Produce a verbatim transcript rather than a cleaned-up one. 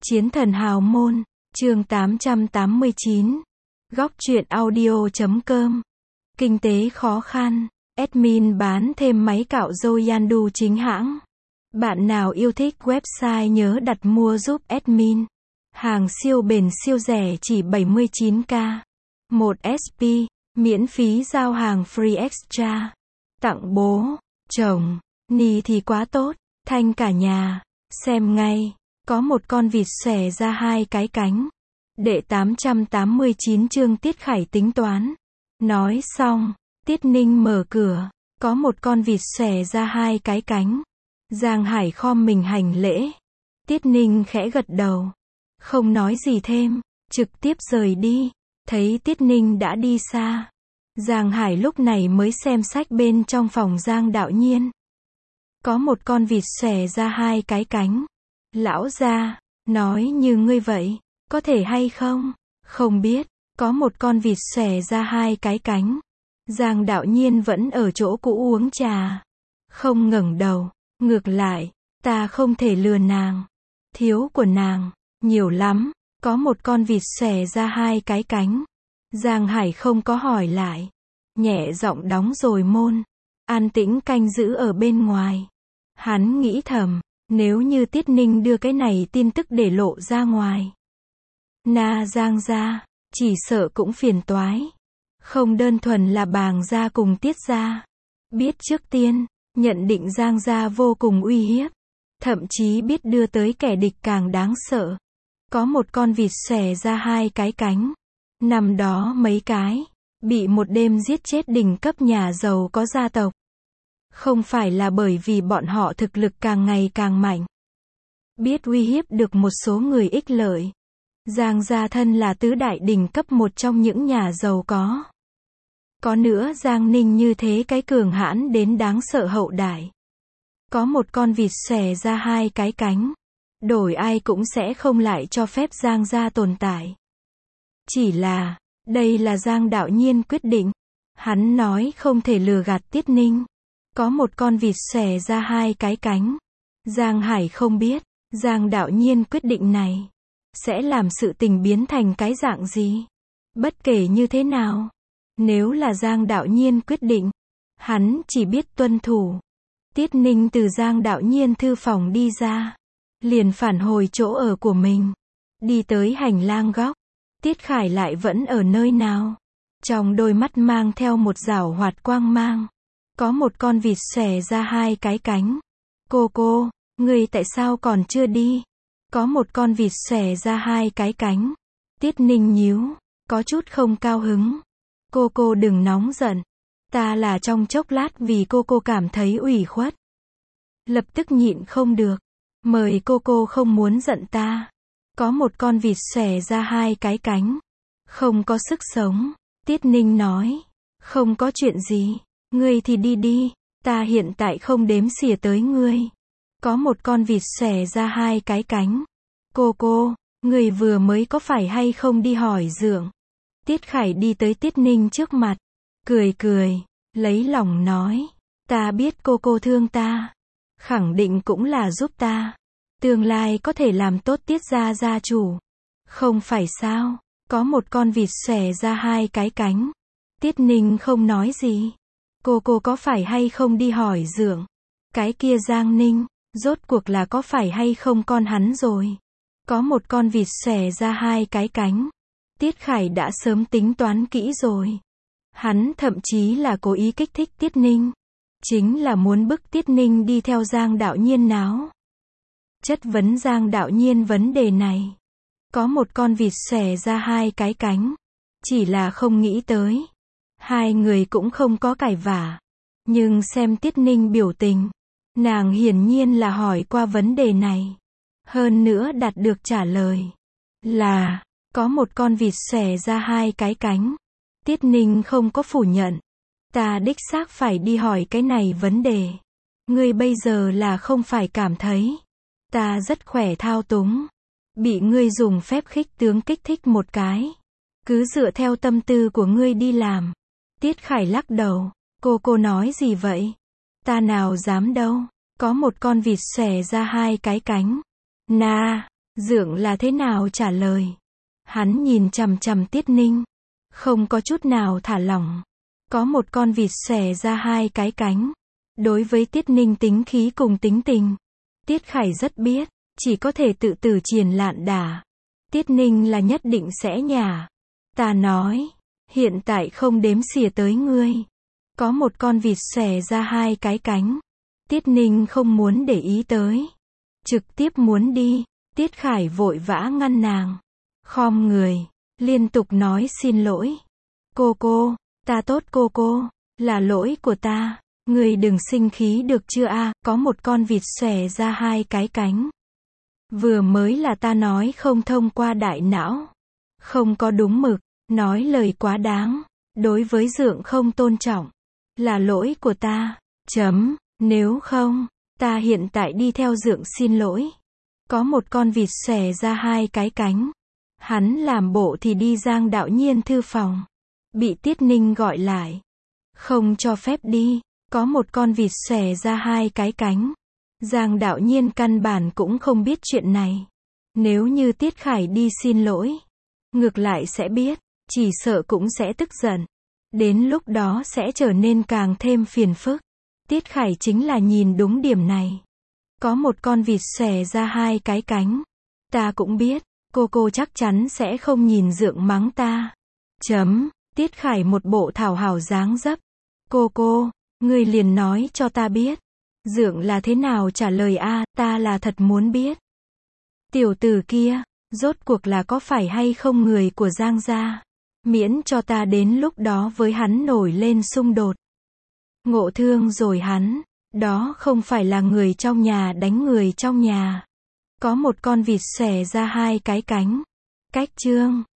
Chiến thần hào môn, chương tám trăm tám mươi chín. Góc truyện audio chấm com. Kinh tế khó khăn, admin bán thêm máy cạo râu Yandu chính hãng. Bạn nào yêu thích website nhớ đặt mua giúp admin. Hàng siêu bền siêu rẻ chỉ bảy mươi chín k. một ét pê, miễn phí giao hàng free extra. Tặng bố, chồng, ni thì quá tốt, thanh cả nhà. Xem ngay, có một con vịt xòe ra hai cái cánh. Đệ tám trăm tám mươi chín chương Tiết Khải tính toán. Nói xong, Tiết Ninh mở cửa, có một con vịt xòe ra hai cái cánh. Giang Hải khom mình hành lễ. Tiết Ninh khẽ gật đầu, không nói gì thêm, trực tiếp rời đi. Thấy Tiết Ninh đã đi xa, Giang Hải lúc này mới xem sách bên trong phòng Giang Đạo Nhiên. Có một con vịt xòe ra hai cái cánh. Lão gia, nói như ngươi vậy, có thể hay không? Không biết, có một con vịt xòe ra hai cái cánh. Giang Đạo Nhiên vẫn ở chỗ cũ uống trà, không ngẩng đầu. Ngược lại, ta không thể lừa nàng. Thiếu của nàng, nhiều lắm. Có một con vịt xòe ra hai cái cánh. Giang Hải không có hỏi lại. Nhẹ giọng đóng rồi môn. An tĩnh canh giữ ở bên ngoài. Hắn nghĩ thầm, nếu như Tiết Ninh đưa cái này tin tức để lộ ra ngoài, Na Giang gia, chỉ sợ cũng phiền toái. Không đơn thuần là Bàng gia cùng Tiết gia biết trước tiên, nhận định Giang gia vô cùng uy hiếp, thậm chí biết đưa tới kẻ địch càng đáng sợ. Có một con vịt xòe ra hai cái cánh. Năm đó mấy cái bị một đêm giết chết đỉnh cấp nhà giàu có gia tộc. Không phải là bởi vì bọn họ thực lực càng ngày càng mạnh, biết uy hiếp được một số người ích lợi. Giang gia thân là tứ đại đỉnh cấp một trong những nhà giàu có. Có nữa Giang Ninh như thế cái cường hãn đến đáng sợ hậu đại. Có một con vịt xòe ra hai cái cánh. Đổi ai cũng sẽ không lại cho phép Giang gia tồn tại. Chỉ là, đây là Giang Đạo Nhiên quyết định. Hắn nói không thể lừa gạt Tiết Ninh. Có một con vịt xòe ra hai cái cánh. Giang Hải không biết, Giang Đạo Nhiên quyết định này sẽ làm sự tình biến thành cái dạng gì. Bất kể như thế nào, nếu là Giang Đạo Nhiên quyết định, hắn chỉ biết tuân thủ. Tiết Ninh từ Giang Đạo Nhiên thư phòng đi ra, liền phản hồi chỗ ở của mình. Đi tới hành lang góc, Tiết Khải lại vẫn ở nơi nào. Trong đôi mắt mang theo một giảo hoạt quang mang. Có một con vịt xòe ra hai cái cánh. Cô cô, ngươi tại sao còn chưa đi? Có một con vịt xòe ra hai cái cánh. Tiết Ninh nhíu, có chút không cao hứng. Cô cô đừng nóng giận. Ta là trong chốc lát vì cô cô cảm thấy ủy khuất. Lập tức nhịn không được. Mời cô cô không muốn giận ta. Có một con vịt xòe ra hai cái cánh. Không có sức sống. Tiết Ninh nói. Không có chuyện gì. Ngươi thì đi đi. Ta hiện tại không đếm xỉa tới ngươi. Có một con vịt xòe ra hai cái cánh. Cô cô, ngươi vừa mới có phải hay không đi hỏi dượng? Tiết Khải đi tới Tiết Ninh trước mặt. Cười cười. Lấy lòng nói. Ta biết cô cô thương ta. Khẳng định cũng là giúp ta. Tương lai có thể làm tốt Tiết gia gia chủ. Không phải sao? Có một con vịt xòe ra hai cái cánh. Tiết Ninh không nói gì. Cô cô có phải hay không đi hỏi dượng? Cái kia Giang Ninh, rốt cuộc là có phải hay không con hắn rồi? Có một con vịt xòe ra hai cái cánh. Tiết Khải đã sớm tính toán kỹ rồi. Hắn thậm chí là cố ý kích thích Tiết Ninh. Chính là muốn bức Tiết Ninh đi theo Giang Đạo Nhiên náo. Chất vấn Giang Đạo Nhiên vấn đề này. Có một con vịt xòe ra hai cái cánh. Chỉ là không nghĩ tới. Hai người cũng không có cãi vả. Nhưng xem Tiết Ninh biểu tình, nàng hiển nhiên là hỏi qua vấn đề này. Hơn nữa đạt được trả lời là, có một con vịt xòe ra hai cái cánh. Tiết Ninh không có phủ nhận. Ta đích xác phải đi hỏi cái này vấn đề. Ngươi bây giờ là không phải cảm thấy ta rất khỏe thao túng. Bị ngươi dùng phép khích tướng kích thích một cái. Cứ dựa theo tâm tư của ngươi đi làm. Tiết Khải lắc đầu. Cô cô nói gì vậy? Ta nào dám đâu. Có một con vịt xòe ra hai cái cánh. Na, Dượng là thế nào trả lời? Hắn nhìn chằm chằm Tiết Ninh, không có chút nào thả lỏng. Có một con vịt xòe ra hai cái cánh. Đối với Tiết Ninh tính khí cùng tính tình, Tiết Khải rất biết, chỉ có thể tự tử triền lạn đả. Tiết Ninh là nhất định sẽ nhả. Ta nói, hiện tại không đếm xỉa tới ngươi. Có một con vịt xòe ra hai cái cánh. Tiết Ninh không muốn để ý tới, trực tiếp muốn đi. Tiết Khải vội vã ngăn nàng, khom người, liên tục nói xin lỗi. Cô cô, ta tốt cô cô, là lỗi của ta, người đừng sinh khí được chưa a? Có một con vịt xòe ra hai cái cánh. Vừa mới là ta nói không thông qua đại não, không có đúng mực, nói lời quá đáng, đối với Dượng không tôn trọng, là lỗi của ta. Chấm, nếu không, ta hiện tại đi theo Dượng xin lỗi. Có một con vịt xòe ra hai cái cánh. Hắn làm bộ thì đi Giang Đạo Nhiên thư phòng. Bị Tiết Ninh gọi lại. Không cho phép đi. Có một con vịt xòe ra hai cái cánh. Giang Đạo Nhiên căn bản cũng không biết chuyện này. Nếu như Tiết Khải đi xin lỗi, ngược lại sẽ biết, chỉ sợ cũng sẽ tức giận. Đến lúc đó sẽ trở nên càng thêm phiền phức. Tiết Khải chính là nhìn đúng điểm này. Có một con vịt xòe ra hai cái cánh. Ta cũng biết, cô cô chắc chắn sẽ không nhìn Dượng mắng ta. Chấm, Tiết Khải một bộ thảo hảo dáng dấp. Cô cô, ngươi liền nói cho ta biết. Dượng là thế nào trả lời a? Ta là thật muốn biết. Tiểu tử kia, rốt cuộc là có phải hay không người của Giang gia? Miễn cho ta đến lúc đó với hắn nổi lên xung đột. Ngộ thương rồi hắn. Đó không phải là người trong nhà đánh người trong nhà. Có một con vịt xòe ra hai cái cánh. Cách chương